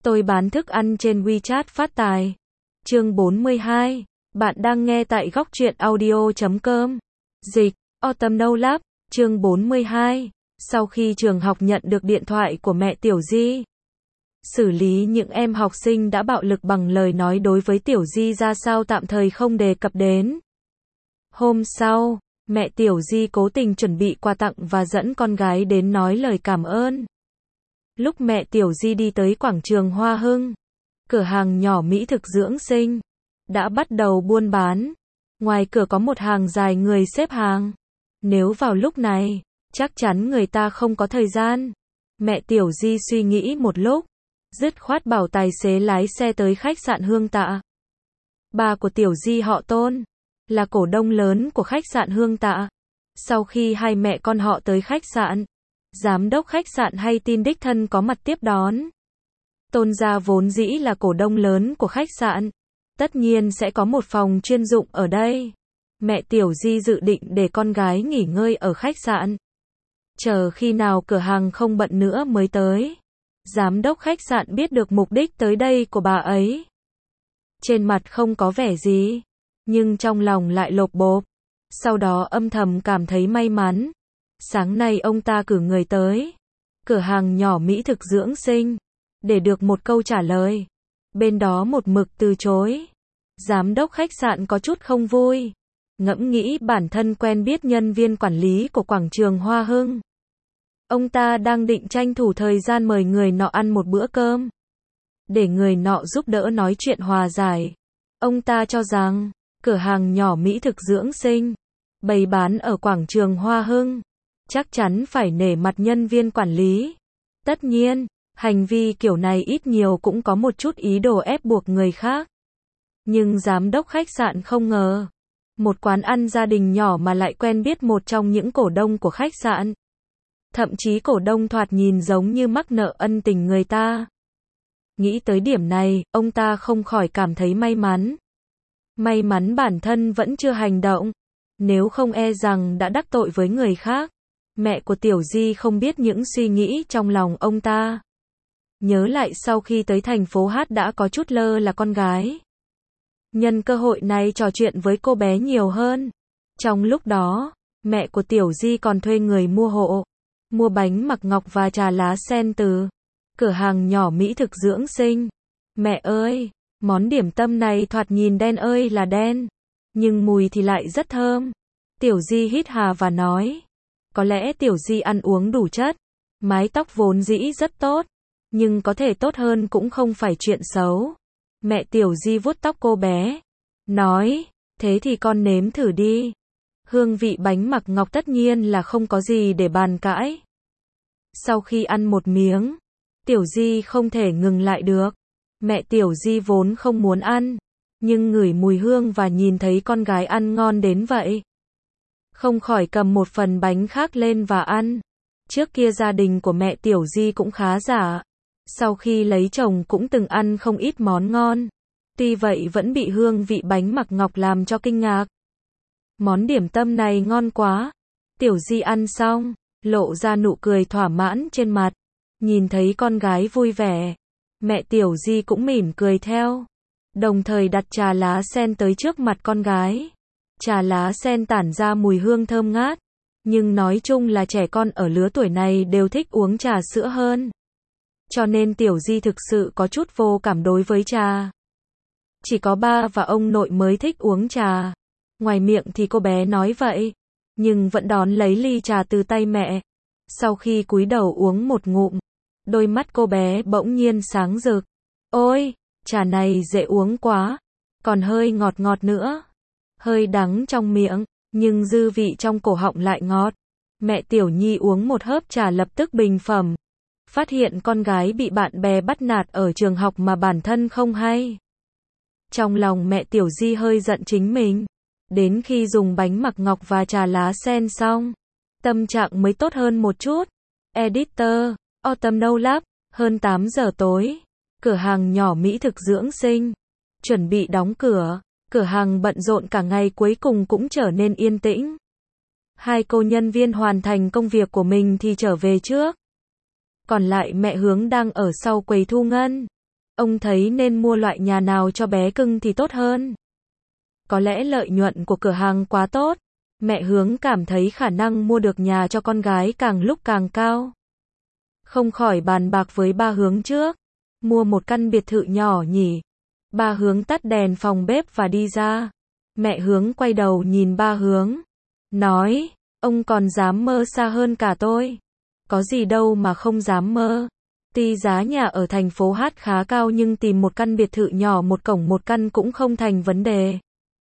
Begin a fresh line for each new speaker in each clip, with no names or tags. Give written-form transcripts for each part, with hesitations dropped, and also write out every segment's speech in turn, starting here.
Tôi bán thức ăn trên WeChat phát tài. Chương 42. Bạn đang nghe tại góc truyện audio.com. Dịch, Autumn No Lab. Chương 42. Sau khi trường học nhận được điện thoại của mẹ Tiểu Di, xử lý những em học sinh đã bạo lực bằng lời nói đối với Tiểu Di ra sao tạm thời không đề cập đến. Hôm sau, mẹ Tiểu Di cố tình chuẩn bị quà tặng và dẫn con gái đến nói lời cảm ơn. Lúc mẹ Tiểu Di đi tới quảng trường Hoa Hưng, cửa hàng nhỏ mỹ thực dưỡng sinh đã bắt đầu buôn bán. Ngoài cửa có một hàng dài người xếp hàng. Nếu vào lúc này, chắc chắn người ta không có thời gian. Mẹ Tiểu Di suy nghĩ một lúc, dứt khoát bảo tài xế lái xe tới khách sạn Hương Tạ. Bà của Tiểu Di họ Tôn, là cổ đông lớn của khách sạn Hương Tạ. Sau khi hai mẹ con họ tới khách sạn, giám đốc khách sạn hay tin đích thân có mặt tiếp đón. Tôn gia vốn dĩ là cổ đông lớn của khách sạn, tất nhiên sẽ có một phòng chuyên dụng ở đây. Mẹ Tiểu Di dự định để con gái nghỉ ngơi ở khách sạn, chờ khi nào cửa hàng không bận nữa mới tới. Giám đốc khách sạn biết được mục đích tới đây của bà ấy. Trên mặt không có vẻ gì, nhưng trong lòng lại lộp bộp. Sau đó âm thầm cảm thấy may mắn. Sáng nay ông ta cử người tới cửa hàng nhỏ mỹ thực dưỡng sinh để được một câu trả lời. Bên đó một mực từ chối. Giám đốc khách sạn có chút không vui. Ngẫm nghĩ bản thân quen biết nhân viên quản lý của quảng trường Hoa Hưng. Ông ta đang định tranh thủ thời gian mời người nọ ăn một bữa cơm, để người nọ giúp đỡ nói chuyện hòa giải. Ông ta cho rằng, cửa hàng nhỏ mỹ thực dưỡng sinh bày bán ở quảng trường Hoa Hưng, chắc chắn phải nể mặt nhân viên quản lý. Tất nhiên, hành vi kiểu này ít nhiều cũng có một chút ý đồ ép buộc người khác. Nhưng giám đốc khách sạn không ngờ, một quán ăn gia đình nhỏ mà lại quen biết một trong những cổ đông của khách sạn. Thậm chí cổ đông thoạt nhìn giống như mắc nợ ân tình người ta. Nghĩ tới điểm này, ông ta không khỏi cảm thấy may mắn. May mắn bản thân vẫn chưa hành động, nếu không e rằng đã đắc tội với người khác. Mẹ của Tiểu Di không biết những suy nghĩ trong lòng ông ta. Nhớ lại sau khi tới thành phố Hát đã có chút lơ là con gái. Nhân cơ hội này trò chuyện với cô bé nhiều hơn. Trong lúc đó, mẹ của Tiểu Di còn thuê người mua hộ, mua bánh mặc ngọc và trà lá sen từ cửa hàng nhỏ mỹ thực dưỡng sinh. Mẹ ơi, món điểm tâm này thoạt nhìn đen ơi là đen, nhưng mùi thì lại rất thơm. Tiểu Di hít hà và nói. Có lẽ Tiểu Di ăn uống đủ chất, mái tóc vốn dĩ rất tốt, nhưng có thể tốt hơn cũng không phải chuyện xấu. Mẹ Tiểu Di vuốt tóc cô bé, nói, thế thì con nếm thử đi. Hương vị bánh mặc ngọc tất nhiên là không có gì để bàn cãi. Sau khi ăn một miếng, Tiểu Di không thể ngừng lại được. Mẹ Tiểu Di vốn không muốn ăn, nhưng ngửi mùi hương và nhìn thấy con gái ăn ngon đến vậy, không khỏi cầm một phần bánh khác lên và ăn. Trước kia gia đình của mẹ Tiểu Di cũng khá giả. Sau khi lấy chồng cũng từng ăn không ít món ngon. Tuy vậy vẫn bị hương vị bánh mặc ngọc làm cho kinh ngạc. Món điểm tâm này ngon quá. Tiểu Di ăn xong, lộ ra nụ cười thỏa mãn trên mặt. Nhìn thấy con gái vui vẻ, mẹ Tiểu Di cũng mỉm cười theo. Đồng thời đặt trà lá sen tới trước mặt con gái. Trà lá sen tản ra mùi hương thơm ngát. Nhưng nói chung là trẻ con ở lứa tuổi này đều thích uống trà sữa hơn. Cho nên Tiểu Di thực sự có chút vô cảm đối với trà. Chỉ có ba và ông nội mới thích uống trà. Ngoài miệng thì cô bé nói vậy, nhưng vẫn đón lấy ly trà từ tay mẹ. Sau khi cúi đầu uống một ngụm, đôi mắt cô bé bỗng nhiên sáng rực. Ôi, trà này dễ uống quá, còn hơi ngọt ngọt nữa. Hơi đắng trong miệng, nhưng dư vị trong cổ họng lại ngọt. Mẹ Tiểu Nhi uống một hớp trà lập tức bình phẩm. Phát hiện con gái bị bạn bè bắt nạt ở trường học mà bản thân không hay. Trong lòng mẹ Tiểu Di hơi giận chính mình. Đến khi dùng bánh mặc ngọc và trà lá sen xong, tâm trạng mới tốt hơn một chút. Editor, Autumn No Lab, hơn 8 giờ tối. Cửa hàng nhỏ mỹ thực dưỡng sinh chuẩn bị đóng cửa. Cửa hàng bận rộn cả ngày cuối cùng cũng trở nên yên tĩnh. Hai cô nhân viên hoàn thành công việc của mình thì trở về trước. Còn lại mẹ Hướng đang ở sau quầy thu ngân. Ông thấy nên mua loại nhà nào cho bé cưng thì tốt hơn. Có lẽ lợi nhuận của cửa hàng quá tốt. Mẹ Hướng cảm thấy khả năng mua được nhà cho con gái càng lúc càng cao. Không khỏi bàn bạc với ba Hướng trước. Mua một căn biệt thự nhỏ nhỉ. Ba Hướng tắt đèn phòng bếp và đi ra. Mẹ Hướng quay đầu nhìn ba Hướng. Nói, ông còn dám mơ xa hơn cả tôi. Có gì đâu mà không dám mơ. Tuy giá nhà ở thành phố Hát khá cao nhưng tìm một căn biệt thự nhỏ một cổng một căn cũng không thành vấn đề.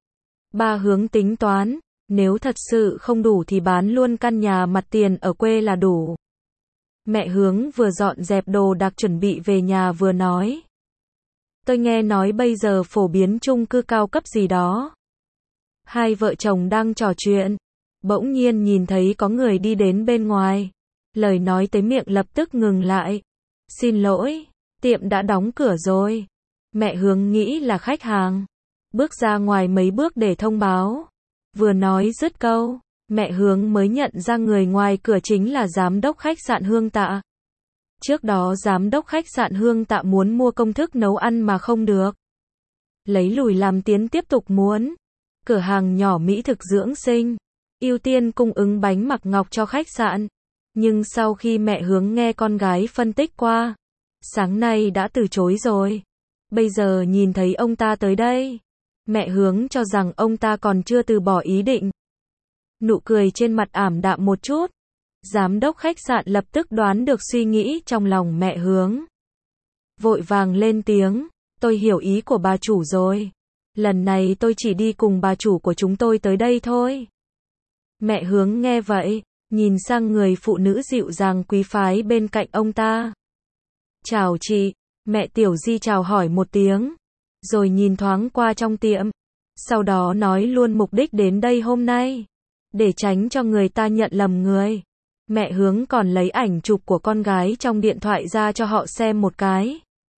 Ba Hướng tính toán, nếu thật sự không đủ thì bán luôn căn nhà mặt tiền ở quê là đủ. Mẹ Hướng vừa dọn dẹp đồ đạc chuẩn bị về nhà vừa nói. Tôi nghe nói bây giờ phổ biến chung cư cao cấp gì đó. Hai vợ chồng đang trò chuyện. Bỗng nhiên nhìn thấy có người đi đến bên ngoài. Lời nói tới miệng lập tức ngừng lại. Xin lỗi, tiệm đã đóng cửa rồi. Mẹ Hướng nghĩ là khách hàng. Bước ra ngoài mấy bước để thông báo. Vừa nói dứt câu, mẹ Hướng mới nhận ra người ngoài cửa chính là giám đốc khách sạn Hương Tạ. Trước đó giám đốc khách sạn Hương Tạ muốn mua công thức nấu ăn mà không được. Lấy lùi làm tiến tiếp tục muốn. Cửa hàng nhỏ mỹ thực dưỡng sinh. Ưu tiên cung ứng bánh mặc ngọc cho khách sạn. Nhưng sau khi mẹ Hướng nghe con gái phân tích qua, sáng nay đã từ chối rồi. Bây giờ nhìn thấy ông ta tới đây, mẹ Hướng cho rằng ông ta còn chưa từ bỏ ý định. Nụ cười trên mặt ảm đạm một chút. Giám đốc khách sạn lập tức đoán được suy nghĩ trong lòng mẹ Hướng. Vội vàng lên tiếng, tôi hiểu ý của bà chủ rồi. Lần này tôi chỉ đi cùng bà chủ của chúng tôi tới đây thôi. Mẹ Hướng nghe vậy, nhìn sang người phụ nữ dịu dàng quý phái bên cạnh ông ta. Chào chị, mẹ Tiểu Di chào hỏi một tiếng, rồi nhìn thoáng qua trong tiệm. Sau đó nói luôn mục đích đến đây hôm nay, để tránh cho người ta nhận lầm người. Mẹ Hướng còn lấy ảnh chụp của con gái trong điện thoại ra cho họ xem một cái.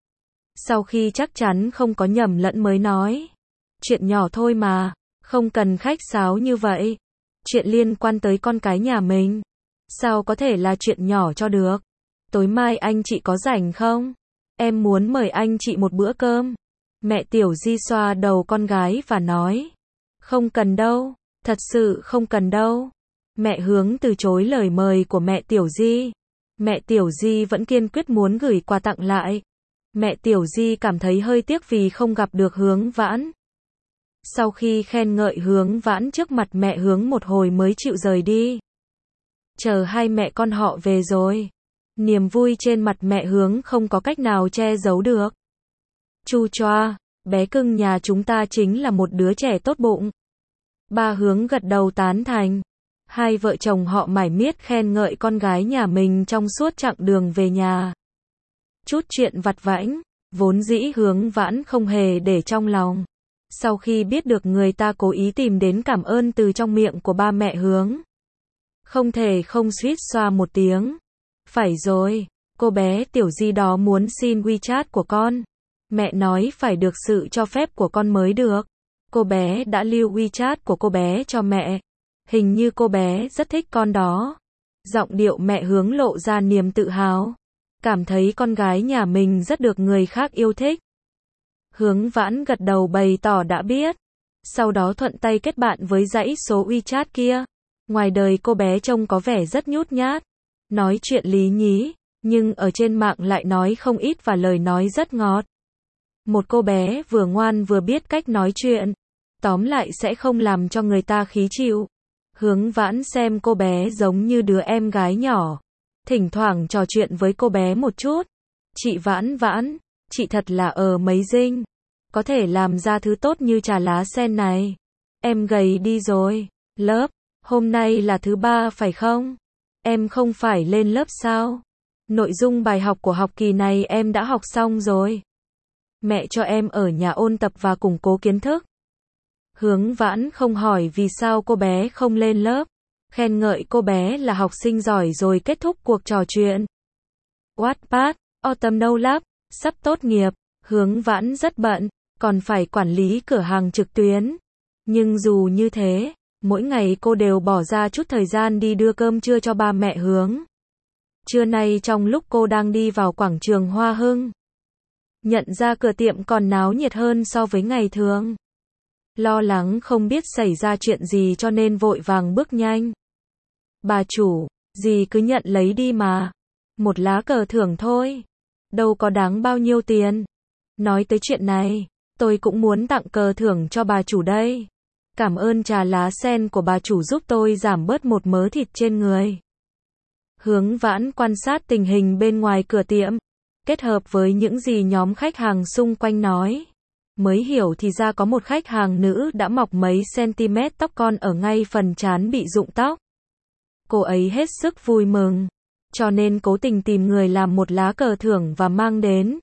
Sau khi chắc chắn không có nhầm lẫn mới nói. Chuyện nhỏ thôi mà, không cần khách sáo như vậy. Chuyện liên quan tới con cái nhà mình. Sao có thể là chuyện nhỏ cho được? Tối mai anh chị có rảnh không? Em muốn mời anh chị một bữa cơm. Mẹ Tiểu Di xoa đầu con gái và nói. Không cần đâu, thật sự không cần đâu. Mẹ Hướng từ chối lời mời của mẹ Tiểu Di. Mẹ Tiểu Di vẫn kiên quyết muốn gửi quà tặng lại. Mẹ Tiểu Di cảm thấy hơi tiếc vì không gặp được Hướng Vãn. Sau khi khen ngợi Hướng Vãn trước mặt mẹ Hướng một hồi mới chịu rời đi. Chờ hai mẹ con họ về rồi. Niềm vui trên mặt mẹ Hướng không có cách nào che giấu được. Chu choa, bé cưng nhà chúng ta chính là một đứa trẻ tốt bụng. Ba Hướng gật đầu tán thành. Hai vợ chồng họ mải miết khen ngợi con gái nhà mình trong suốt chặng đường về nhà. Chút chuyện vặt vãnh, vốn dĩ Hướng Vãn không hề để trong lòng. Sau khi biết được người ta cố ý tìm đến cảm ơn từ trong miệng của ba mẹ Hướng, không thể không suýt xoa một tiếng. Phải rồi, cô bé Tiểu Di đó muốn xin WeChat của con. Mẹ nói phải được sự cho phép của con mới được. Cô bé đã lưu WeChat của cô bé cho mẹ. Hình như cô bé rất thích con đó. Giọng điệu mẹ Hướng lộ ra niềm tự hào. Cảm thấy con gái nhà mình rất được người khác yêu thích. Hướng Vãn gật đầu bày tỏ đã biết. Sau đó thuận tay kết bạn với dãy số WeChat kia. Ngoài đời cô bé trông có vẻ rất nhút nhát. Nói chuyện lý nhí, nhưng ở trên mạng lại nói không ít và lời nói rất ngọt. Một cô bé vừa ngoan vừa biết cách nói chuyện. Tóm lại sẽ không làm cho người ta khí chịu. Hướng Vãn xem cô bé giống như đứa em gái nhỏ. Thỉnh thoảng trò chuyện với cô bé một chút. Chị Vãn Vãn, chị thật là mấy dinh. Có thể làm ra thứ tốt như trà lá sen này. Em gầy đi rồi. Lớp, hôm nay là thứ ba phải không? Em không phải lên lớp sao? Nội dung bài học của học kỳ này em đã học xong rồi. Mẹ cho em ở nhà ôn tập và củng cố kiến thức. Hướng Vãn không hỏi vì sao cô bé không lên lớp. Khen ngợi cô bé là học sinh giỏi rồi kết thúc cuộc trò chuyện. Wattpad, Autumn No Lab, sắp tốt nghiệp. Hướng Vãn rất bận, còn phải quản lý cửa hàng trực tuyến. Nhưng dù như thế, mỗi ngày cô đều bỏ ra chút thời gian đi đưa cơm trưa cho ba mẹ Hướng. Trưa nay trong lúc cô đang đi vào quảng trường Hoa Hưng, nhận ra cửa tiệm còn náo nhiệt hơn so với ngày thường. Lo lắng không biết xảy ra chuyện gì cho nên vội vàng bước nhanh. Bà chủ, dì cứ nhận lấy đi mà. Một lá cờ thưởng thôi. Đâu có đáng bao nhiêu tiền. Nói tới chuyện này, tôi cũng muốn tặng cờ thưởng cho bà chủ đây. Cảm ơn trà lá sen của bà chủ giúp tôi giảm bớt một mớ thịt trên người. Hướng Vãn quan sát tình hình bên ngoài cửa tiệm, kết hợp với những gì nhóm khách hàng xung quanh nói. Mới hiểu thì ra có một khách hàng nữ đã mọc mấy cm tóc con ở ngay phần trán bị rụng tóc. Cô ấy hết sức vui mừng, cho nên cố tình tìm người làm một lá cờ thưởng và mang đến.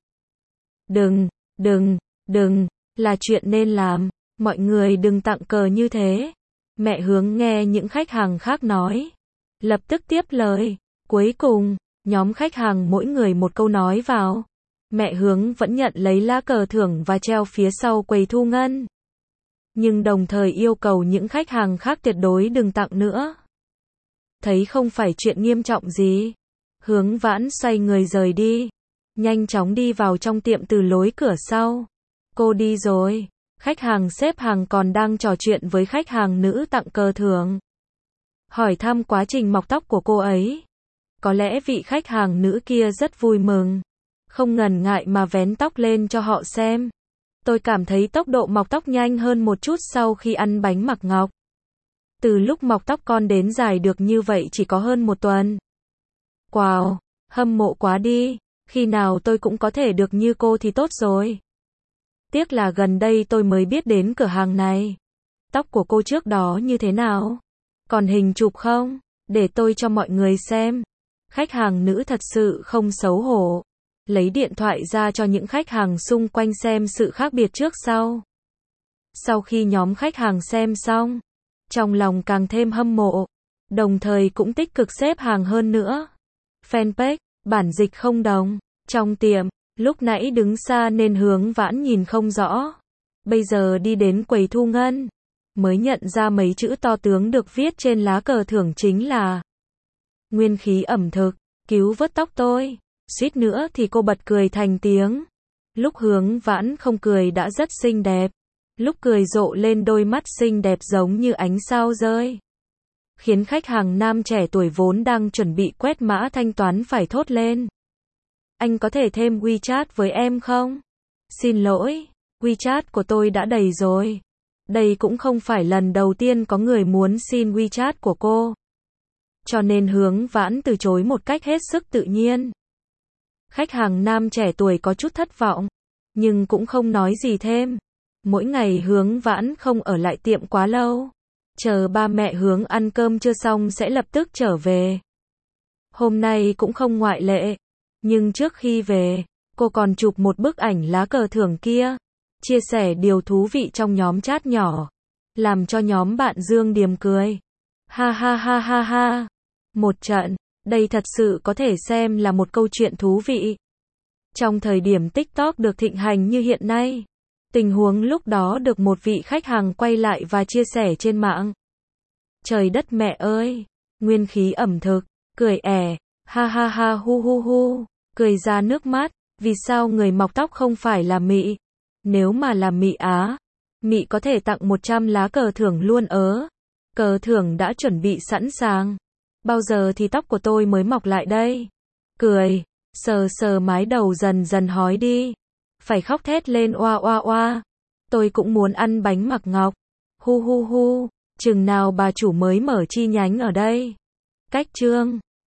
Đừng, là chuyện nên làm, mọi người đừng tặng cờ như thế. Mẹ Hướng nghe những khách hàng khác nói, lập tức tiếp lời. Cuối cùng, nhóm khách hàng mỗi người một câu nói vào. Mẹ Hướng vẫn nhận lấy lá cờ thưởng và treo phía sau quầy thu ngân. Nhưng đồng thời yêu cầu những khách hàng khác tuyệt đối đừng tặng nữa. Thấy không phải chuyện nghiêm trọng gì, Hướng Vãn xoay người rời đi, nhanh chóng đi vào trong tiệm từ lối cửa sau. Cô đi rồi, khách hàng xếp hàng còn đang trò chuyện với khách hàng nữ tặng cờ thưởng. Hỏi thăm quá trình mọc tóc của cô ấy. Có lẽ vị khách hàng nữ kia rất vui mừng, không ngần ngại mà vén tóc lên cho họ xem. Tôi cảm thấy tốc độ mọc tóc nhanh hơn một chút sau khi ăn bánh mặc ngọc. Từ lúc mọc tóc con đến dài được như vậy chỉ có hơn một tuần. Wow, hâm mộ quá đi, khi nào tôi cũng có thể được như cô thì tốt rồi. Tiếc là gần đây tôi mới biết đến cửa hàng này. Tóc của cô trước đó như thế nào? Còn hình chụp không? Để tôi cho mọi người xem. Khách hàng nữ thật sự không xấu hổ. Lấy điện thoại ra cho những khách hàng xung quanh xem sự khác biệt trước sau. Sau khi nhóm khách hàng xem xong, trong lòng càng thêm hâm mộ, đồng thời cũng tích cực xếp hàng hơn nữa. Fanpage, bản dịch không đồng. Trong tiệm, lúc nãy đứng xa nên Hướng Vãn nhìn không rõ. Bây giờ đi đến quầy thu ngân, mới nhận ra mấy chữ to tướng được viết trên lá cờ thưởng chính là Nguyên khí ẩm thực, cứu vớt tóc tôi. Suýt nữa thì cô bật cười thành tiếng. Lúc Hướng Vãn không cười đã rất xinh đẹp. Lúc cười rộ lên đôi mắt xinh đẹp giống như ánh sao rơi. Khiến khách hàng nam trẻ tuổi vốn đang chuẩn bị quét mã thanh toán phải thốt lên. Anh có thể thêm WeChat với em không? Xin lỗi, WeChat của tôi đã đầy rồi. Đây cũng không phải lần đầu tiên có người muốn xin WeChat của cô. Cho nên Hướng Vãn từ chối một cách hết sức tự nhiên. Khách hàng nam trẻ tuổi có chút thất vọng, nhưng cũng không nói gì thêm. Mỗi ngày Hướng Vãn không ở lại tiệm quá lâu. Chờ ba mẹ Hướng ăn cơm trưa xong sẽ lập tức trở về. Hôm nay cũng không ngoại lệ. Nhưng trước khi về, cô còn chụp một bức ảnh lá cờ thưởng kia. Chia sẻ điều thú vị trong nhóm chat nhỏ. Làm cho nhóm bạn Dương Điềm cười. Ha ha ha ha ha. Một trận. Đây thật sự có thể xem là một câu chuyện thú vị. Trong thời điểm TikTok được thịnh hành như hiện nay, tình huống lúc đó được một vị khách hàng quay lại và chia sẻ trên mạng. Trời đất mẹ ơi, nguyên khí ẩm thực, cười ẻ, ha ha ha hu hu hu, cười ra nước mắt, vì sao người mọc tóc không phải là Mị? Nếu mà là Mị á, Mị có thể tặng 100 lá cờ thưởng luôn ớ. Cờ thưởng đã chuẩn bị sẵn sàng. Bao giờ thì tóc của tôi mới mọc lại đây? Cười, sờ sờ mái đầu dần dần hói đi. Phải khóc thét lên oa oa oa. Tôi cũng muốn ăn bánh mặc ngọc. Hu hu hu, chừng nào bà chủ mới mở chi nhánh ở đây? Cách chương